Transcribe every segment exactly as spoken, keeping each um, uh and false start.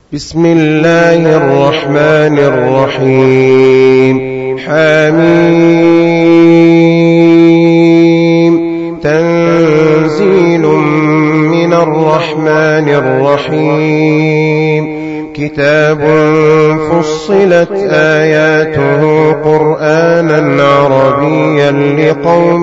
بسم الله الرحمن الرحيم. حميم. تنزيل من الرحمن الرحيم. كتاب فصلت آياته قرآنا عربيا لقوم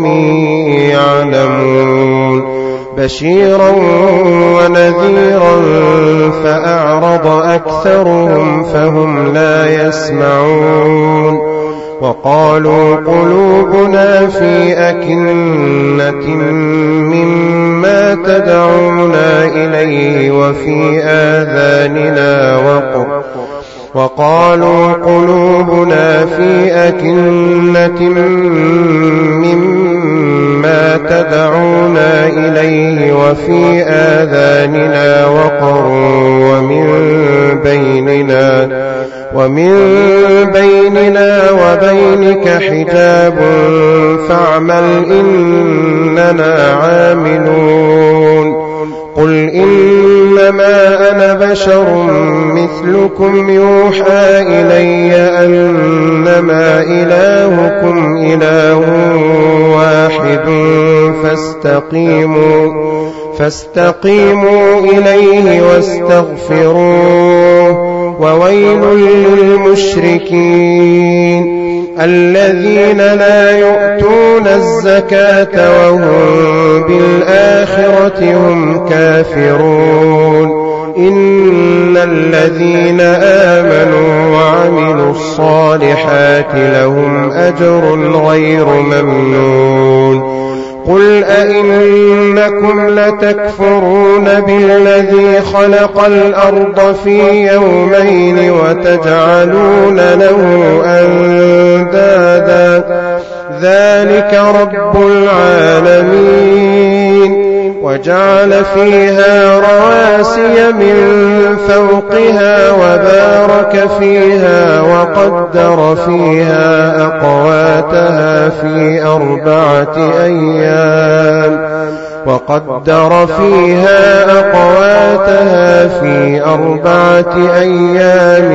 يعلمون بشيرا ونذيرا فأعرض أكثرهم فهم لا يسمعون. وقالوا قلوبنا في أكنة مما تدعونا إليه وفي آذاننا وقر وقالوا قلوبنا في أكنة مما تدعونا إليه وفي آذاننا وقر ومن بيننا ومن بيننا وبينك حجاب فاعمل إننا عاملون. قل إنما أنا بشر مثلكم يوحى إلي أنما إلهكم إله واحد فاستقيموا فاستقيموا إليه واستغفروه. وويل للمشركين الذين لا يؤتون الزكاة وهم بالآخرة هم كافرون. إن الذين آمنوا وعملوا الصالحات لهم أجر غير ممنون. قل أئنكم لتكفرون بالذي خلق الأرض في يومين وتجعلون له أندادا ذلك رب العالمين. وجعل فيها رواسي من فوقها وبارك فيها وقدر فيها أقواتها في أربعة أيام وقدر فيها أقواتها في أربعة أيام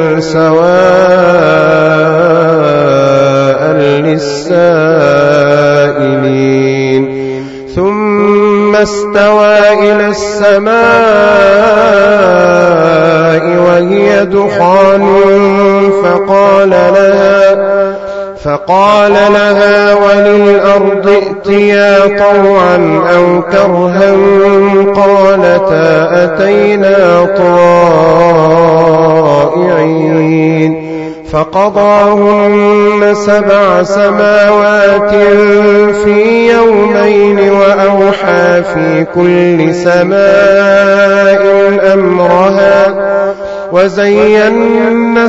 سواء للسائلين. ثم استوى إلى السماء وهي دخان فقال لها فقال لها وللأرض ائتيا طوعا أو كرها قالتا أتينا طائعين. فقضاهن سبع سماوات في يومين وأوحى في كل سماء أمرها وزينا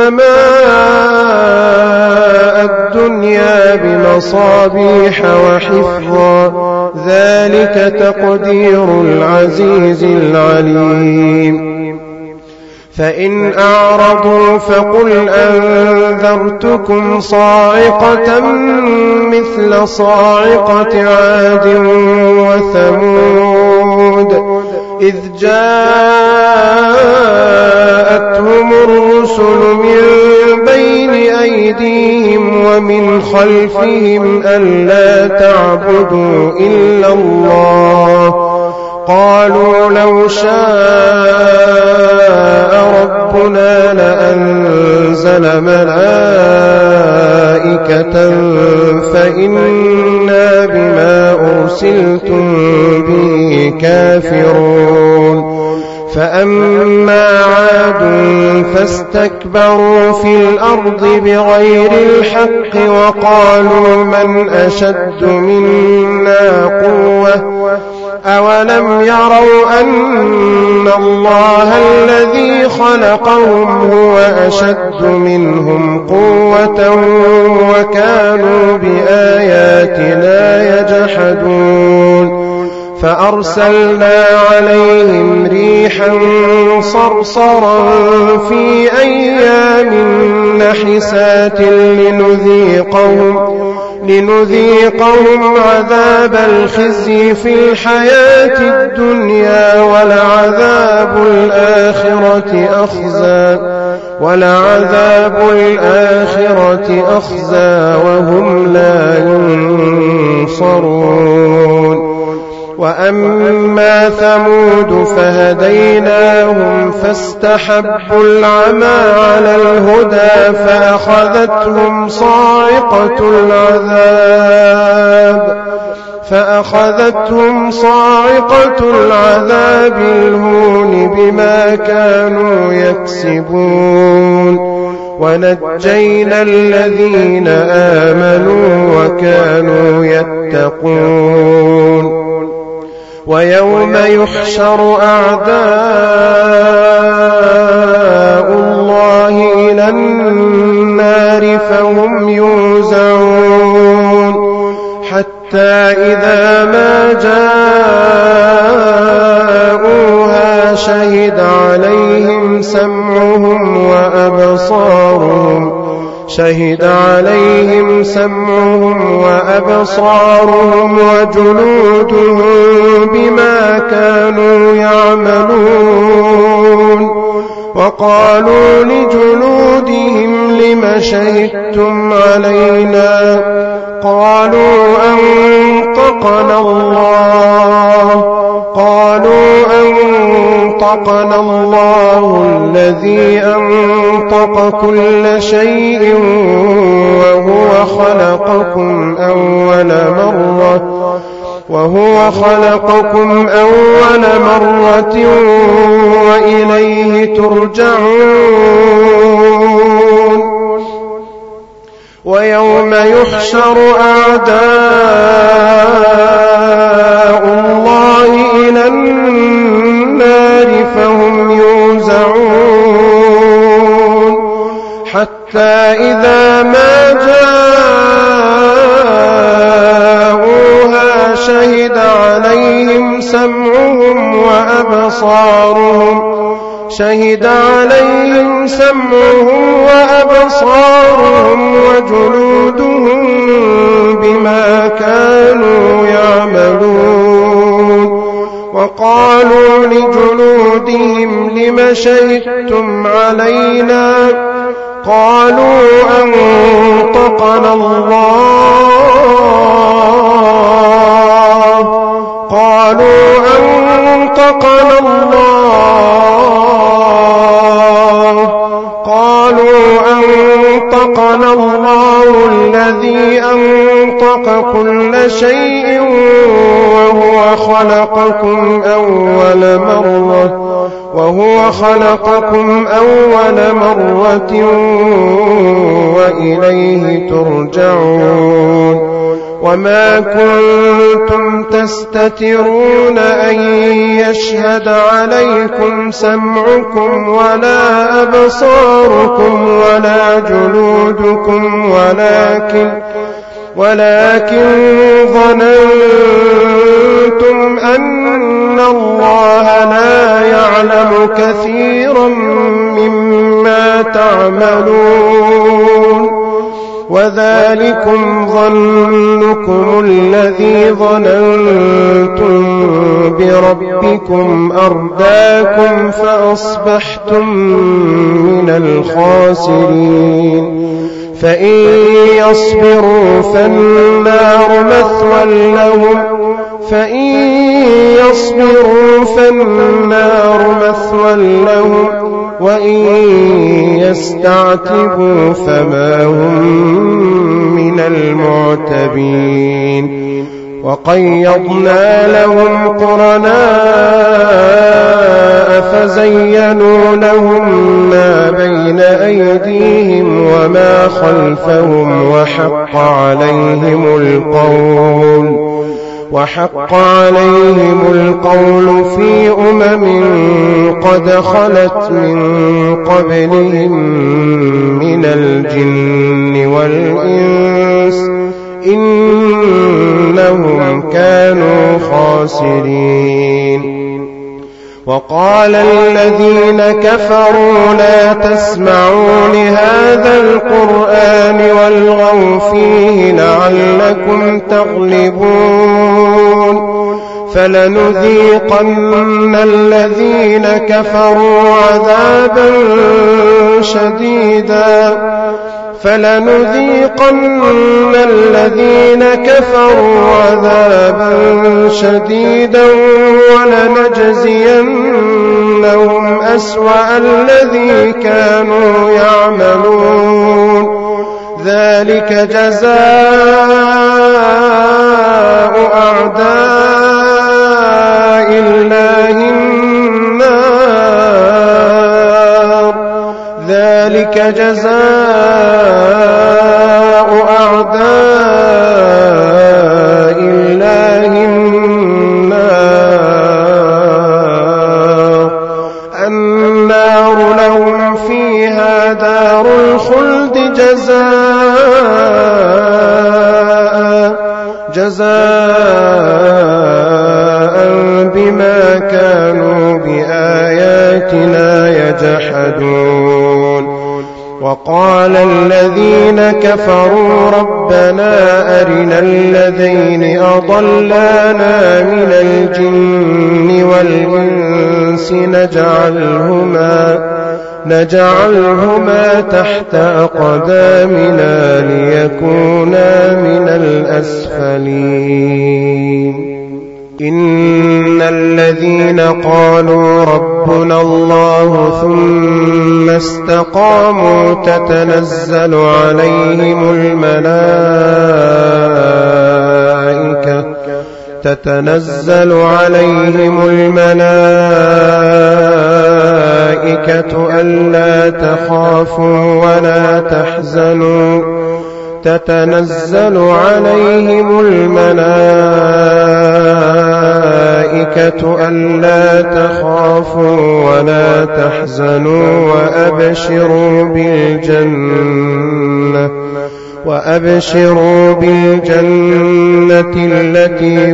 السماء الدنيا بمصابيح وحفظا ذلك تقدير العزيز العليم. فإن أعرضوا فقل أنذرتكم صاعقة مثل صاعقة عاد وثمود إذ جاءتهم الرسل من بين أيديهم ومن خلفهم ألا تعبدوا إلا الله قالوا لو شاء ربنا لأنزل ملائكة فإنا بما أرسلتم به كافرون. فأما عاد فاستكبروا في الأرض بغير الحق وقالوا من أشد منا قوة أولم يروا أن الله الذي خلقهم هو أشد منهم قوة وكانوا بآياتنا يجحدون. فأرسلنا عليهم ريحا صرصرا في أيام نحسات لنذيقهم لنذيقهم عذاب الخزي في الحياة الدنيا ولعذاب الآخرة أخزى ولعذاب الآخرة أخزى وهم لا ينصرون. وأما ثمود فهديناهم فاستحبوا العمى على الهدى فأخذتهم صاعقة العذاب فأخذتهم صاعقة العذاب الهون بما كانوا يكسبون. ونجينا الذين آمنوا وكانوا يتقون. ويوم يحشر أعداء الله إلى النار فهم يوزعون حتى إذا ما جاءوها شهد عليهم سمعهم وأبصارهم شهد عليهم سمعهم وأبصارهم وجلودهم بما كانوا يعملون. وقالوا لجلودهم لم شهدتم علينا قالوا أنطقنا الله قالوا أنطقنا الله الذي أنطق كل شيء وهو خلقكم أول مرة وهو خلقكم أول مرة وإليه ترجعون. ويوم يحشر أعداء الله إلى النار فهم يوزعون حتى إذا ما جاءوها شهد عليهم سمعهم وأبصارهم شهد عليهم سمعهم وأبصارهم وجلودهم بما كانوا يعملون. وقالوا لجلودهم لم شهدتم علينا قالوا أنطقنا الله قالوا أنطقنا الله قالوا أنطقنا الله الذي أنطق كل شيء وهو خلقكم أول مرة وهو خلقكم أول مرة وإليه ترجعون. وما كنتم تستترون أن يشهد عليكم سمعكم ولا أبصاركم ولا جلودكم ولكن ولكن ظننتم أن الله لا يعلم كثيرا مما تعملون. وذلكم ظنكم الذي ظننتم بربكم أرداكم فأصبحتم من الخاسرين. فإن يصبروا فالنار مثوى لهم فإن يصبروا فالنار مثوى لهم وإن يستعتبوا فما هم من المعتبين. وقيضنا لهم قرناء فزينوا لهم ما بين أيديهم وما خلفهم وحق عليهم القول وحق عليهم القول في أمم قد خلت من قبلهم من الجن والإنس إنهم كانوا خاسرين. وقال الذين كفروا لا تسمعوا لهذا القرآن والغوا فيه لعلكم تغلبون فلنذيقن الذين كفروا عذابا شديدا فلنذيقن الذين كفروا عذابا شديدا ولنجزينهم أسوأ الذي كانوا يعملون ذلك جزاء أعداء الله النار ذلك جزاء أعداء الله النار النار لهم فيها دار الخلد جزاء جزاء بما كانوا بآياتنا يجحدون وقال الذين كفروا ربنا أرنا الذين أضلانا من الجن والإنس نجعلهما نجعلهما تحت أقدامنا ليكونا من الأسفلين إن الذين قالوا ربنا الله ثم استقاموا تتنزل عليهم الملائكة تتنزل عليهم الملائكة ألا تخافوا ولا تحزنوا تتنزل عليهم الملائكة ألا تخافوا ولا تحزنوا وأبشروا بالجنة وأبشروا بالجنة التي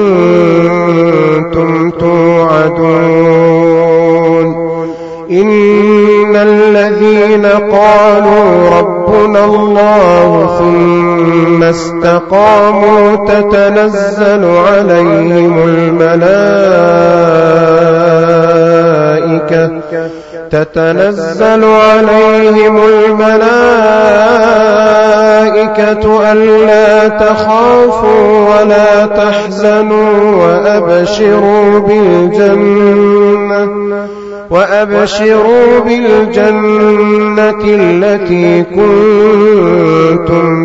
كنتم توعدون إن الذين قالوا ربنا الله ثم استقاموا تتنزل عليهم الملائكة تتنزل عليهم الملائكة ألا تخافوا ولا تحزنوا وأبشروا بالجنة وأبشروا بالجنة التي كنتم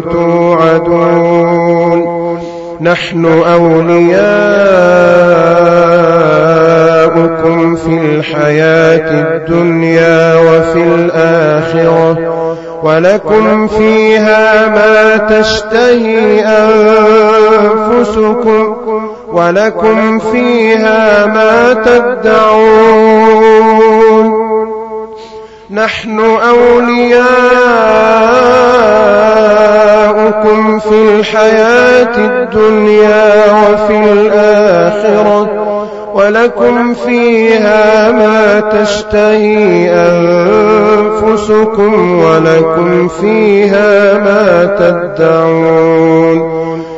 توعدون نحن أولياؤكم في الحياة الدنيا وفي الآخرة ولكم فيها ما تشتهي أنفسكم ولكم فيها ما تدعون نحن أولياؤكم في الحياة الدنيا وفي الآخرة ولكم فيها ما تشتهي أنفسكم ولكم فيها ما تدعون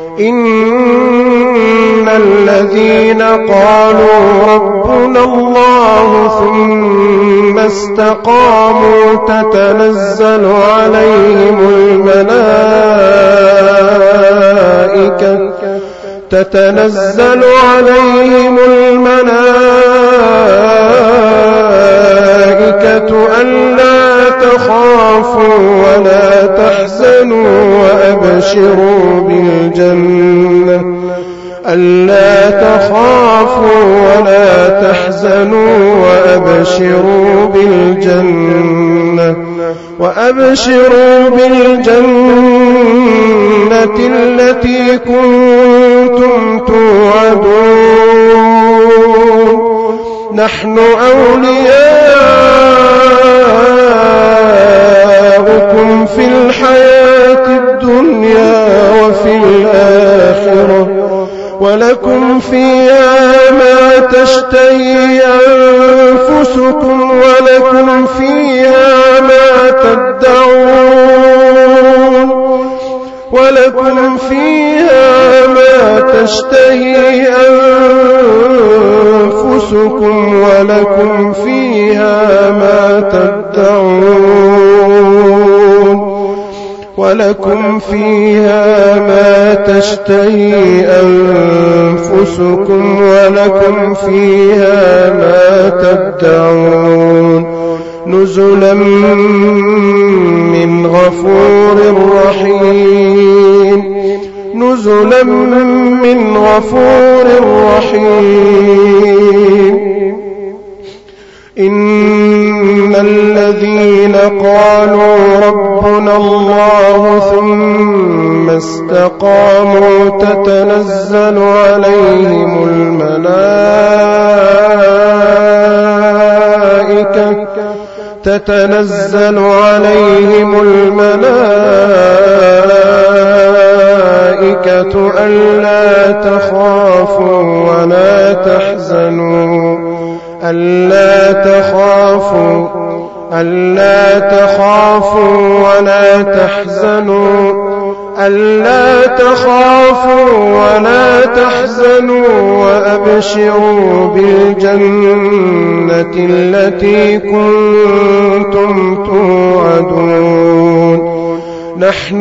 إن الذين قالوا ربنا الله ثم استقاموا تتنزل عليهم الملائكة تتنزل عليهم الملائكة ألا تخافوا ولا تحزنوا وأبشروا بالجنة ألا تخافوا ولا تحزنوا وأبشروا بالجنة وأبشروا بالجنة التي كنتم توعدون نحن أولياؤكم في الحياة الدنيا وفي الآخرة ولكم فيها ما تشتهي أنفسكم ولكم فيها ما تدعون ولكم فيها ما تشتهي أنفسكم ولكم فيها ما تدعون ولكم فيها ما تشتهي أنفسكم ولكم فيها ما تدعون نزلا من غفور رحيم نزلا من غفور رحيم إن الذين قالوا ربنا الله ثم استقاموا تتنزل عليهم الملائكة تتنزل عليهم الملائكة ألا تخافوا ولا تحزنوا ألا تخافوا ألا تخافوا ولا تحزنوا ألا تخافوا ولا تحزنوا وأبشروا بالجنة التي كنتم توعدون نحن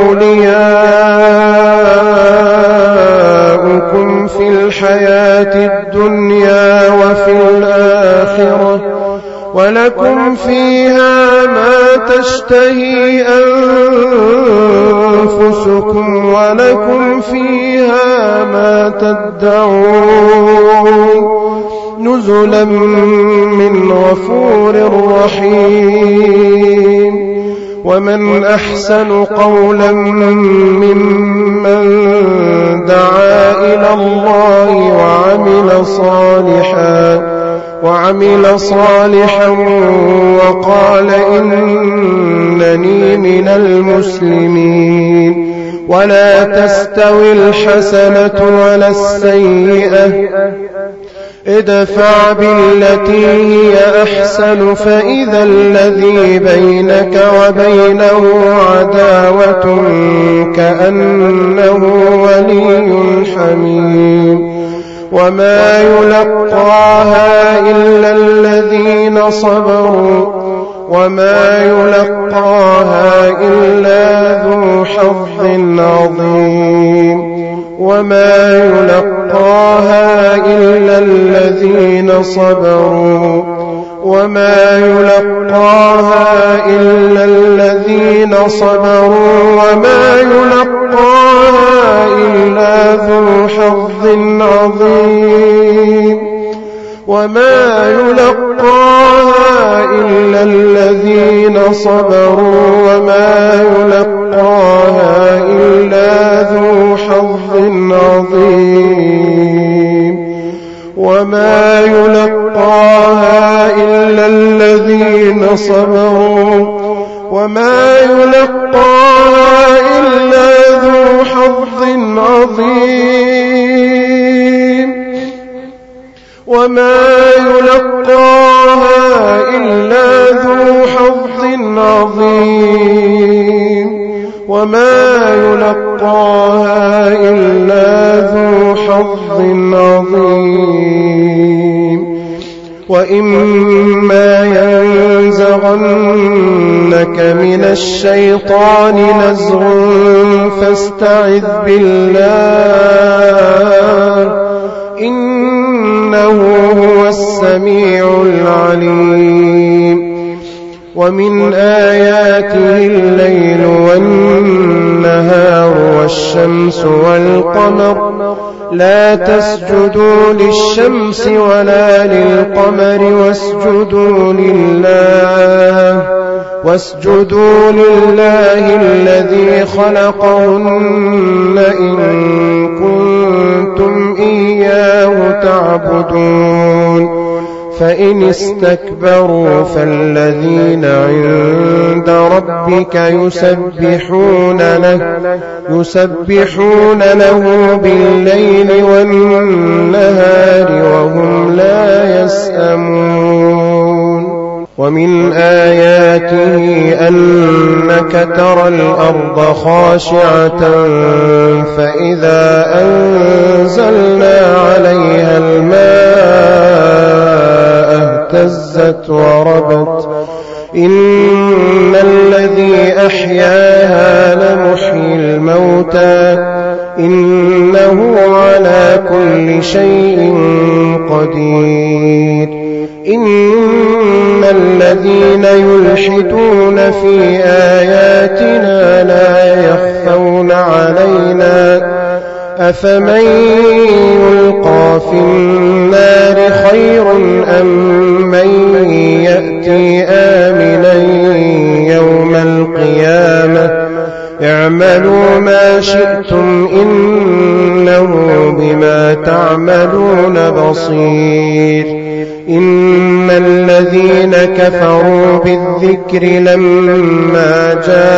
أولياؤكم في الحياة الدنيا وفي الآخرة ولكم فيها ما تشتهي أنفسكم ولكم فيها ما تدعون نزلا من غفور رحيم ومن أحسن قولا ممن دعا إلى الله وعمل صالحا وعمل صالحا وقال إنني من المسلمين ولا تستوي الحسنة ولا السيئة ادفع بالتي هي أحسن فإذا الذي بينك وبينه عداوة كأنه ولي حميم وما يلقاها إلا الذين صبروا وما يلقاها إلا ذو حظ عظيم وما يلقاها إلا الذين صبروا وما يلقاها إلا الذين صبروا وما يلقاها إلا ذو حظ عظيم وما يلقاها إلا الذين صبروا وما يلقاها إلا ذو حظ عظيم وما يلقاها إلا الذين صبروا وما يلقاها إلا ذو حظ عظيم وما يلقاها إلا ذو حظ عظيم وما يلقاها إلا ذو حظ عظيم وإما ينزغنك من الشيطان نزغ فاستعذ بالله إنه هو السميع العليم ومن آياته الليل والنهار والشمس والقمر لا تسجدوا للشمس ولا للقمر واسجدوا لله واسجدوا لله الذي خلقهن إن كنتم إياه تعبدون فإن استكبروا فالذين عند ربك يسبحون له, يسبحون له بالليل والنهار وهم لا يسأمون. ومن آياته أنك ترى الأرض خاشعة فإذا أنزلنا عليها الماء اهتزت وربت إن الذي أحياها لمحيي الموتى إنه على كل شيء قدير. إن الذين يلحدون في آياتنا لا يخفون علينا أفمن يلقى في النار خير أم من يأتي آمنا يوم القيامة اعملوا ما شئتم إنه بما تعملون بصير. إن الذين كفروا بالذكر لما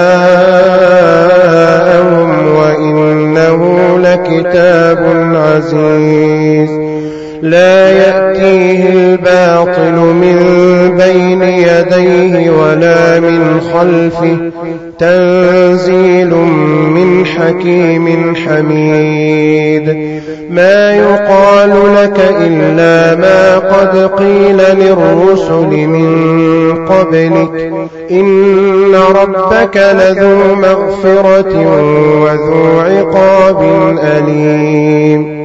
جاءهم وإنه لكتاب عزيز لا يأتيه الباطل من بين يديه ولا من خلفه تنزيل من حكيم حميد. ما يقال لك إلا ما قد قيل للرسل من قبلك إن ربك لذو مغفرة وذو عقاب أليم.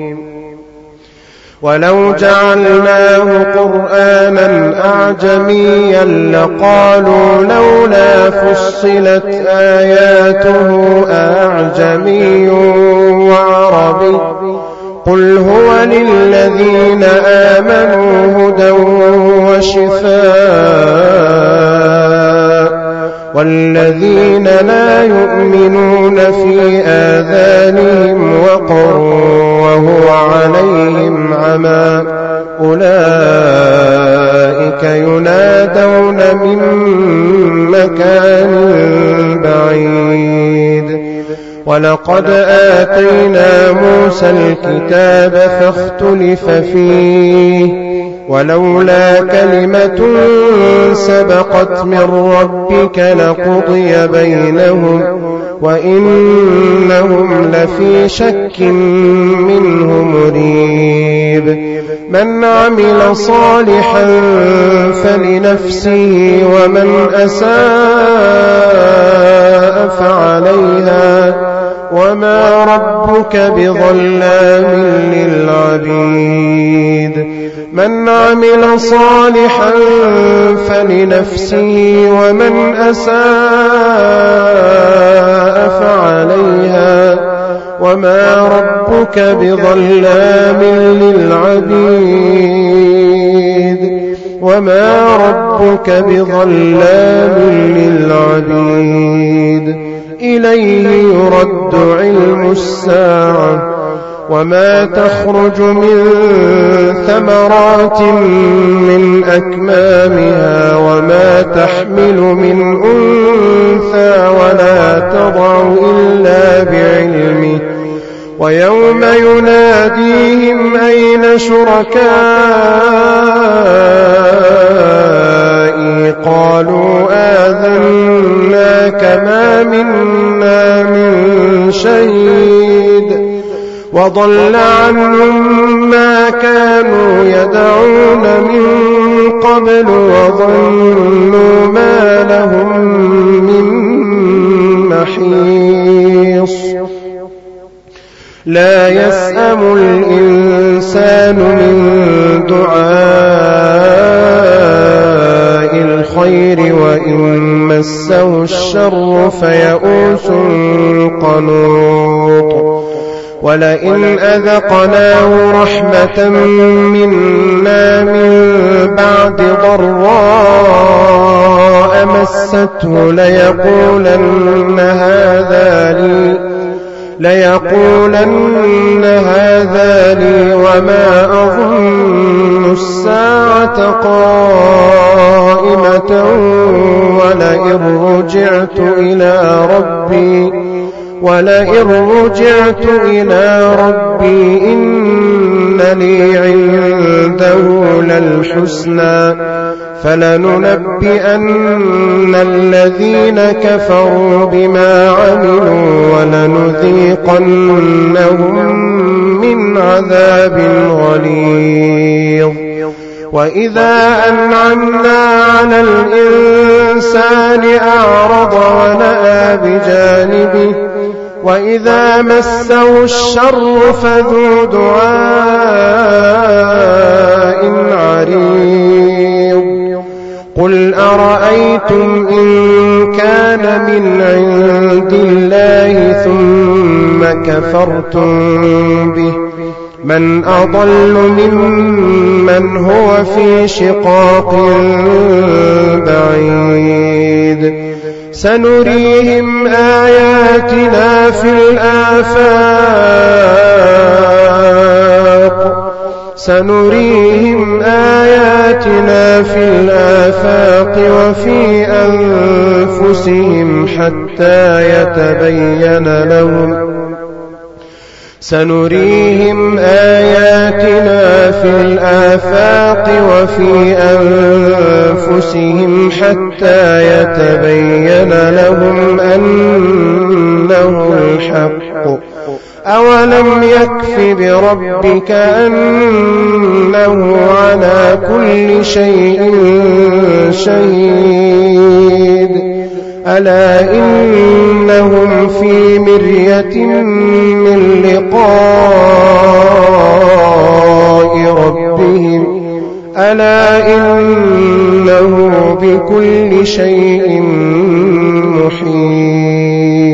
ولو جعلناه قرآنا أعجميا لقالوا لولا فصلت آياته أعجمي وعربي قل هو للذين آمنوا هدى وشفاء والذين لا يؤمنون في آذانهم وقر وهو عليهم عمى أولئك ينادون من مكان بعيد. ولقد آتينا موسى الكتاب فاختلف فيه ولولا كلمة سبقت من ربك لقضي بينهم وإنهم لفي شك منه مريب. من عمل صالحا فلنفسه ومن أساء فعليها وما ربك بظلام للعبيد. من عمل صالحا فلنفسه ومن أساء فعليها وما ربك بظلام للعبيد وما ربك بظلام للعبيد. إليه يرد علم الساعة وما تخرج من ثمرات من أكمامها وما تحمل من أنثى ولا تضع إلا بعلمه. ويوم يناديهم أين شركائي قالوا آذناك ما منا من شهيد وضل عنهم ما كانوا يدعون من قبل وظنوا ما لهم من محيص. لا يسأم الإنسان من دعاء الخير وإن مسه الشر فيئوس قنوط. ولئن أذقناه رحمة منا من بعد ضراء مسته ليقولن هذا لي ليقولن هذا لي وما أظن الساعة قائمة ولئن رجعت إلى ربي ولئن رجعت إلى ربي إن لي عنده للحسنى فلننبئن الذين كفروا بما عملوا ولنذيقنهم من عذاب غليظ. وإذا أنعمنا على الإنسان أعرض ونأى بجانبه وإذا مسه الشر فذو دعاء عريض. قل أرأيتم إن كان من عند الله ثم كفرتم به من أضل ممن هو في شقاق بعيد. سنريهم آياتنا في الآفاق سنريهم آياتنا في الآفاق وفي أنفسهم حتى يتبين لهم سنريهم آياتنا في الآفاق وفي أنفسهم حتى يتبين لهم أنه الحق. أولم يكف بربك أنه على كل شيء شهيد. ألا إنهم في مرية من لقاء ربهم ألا إنه بكل شيء محيط.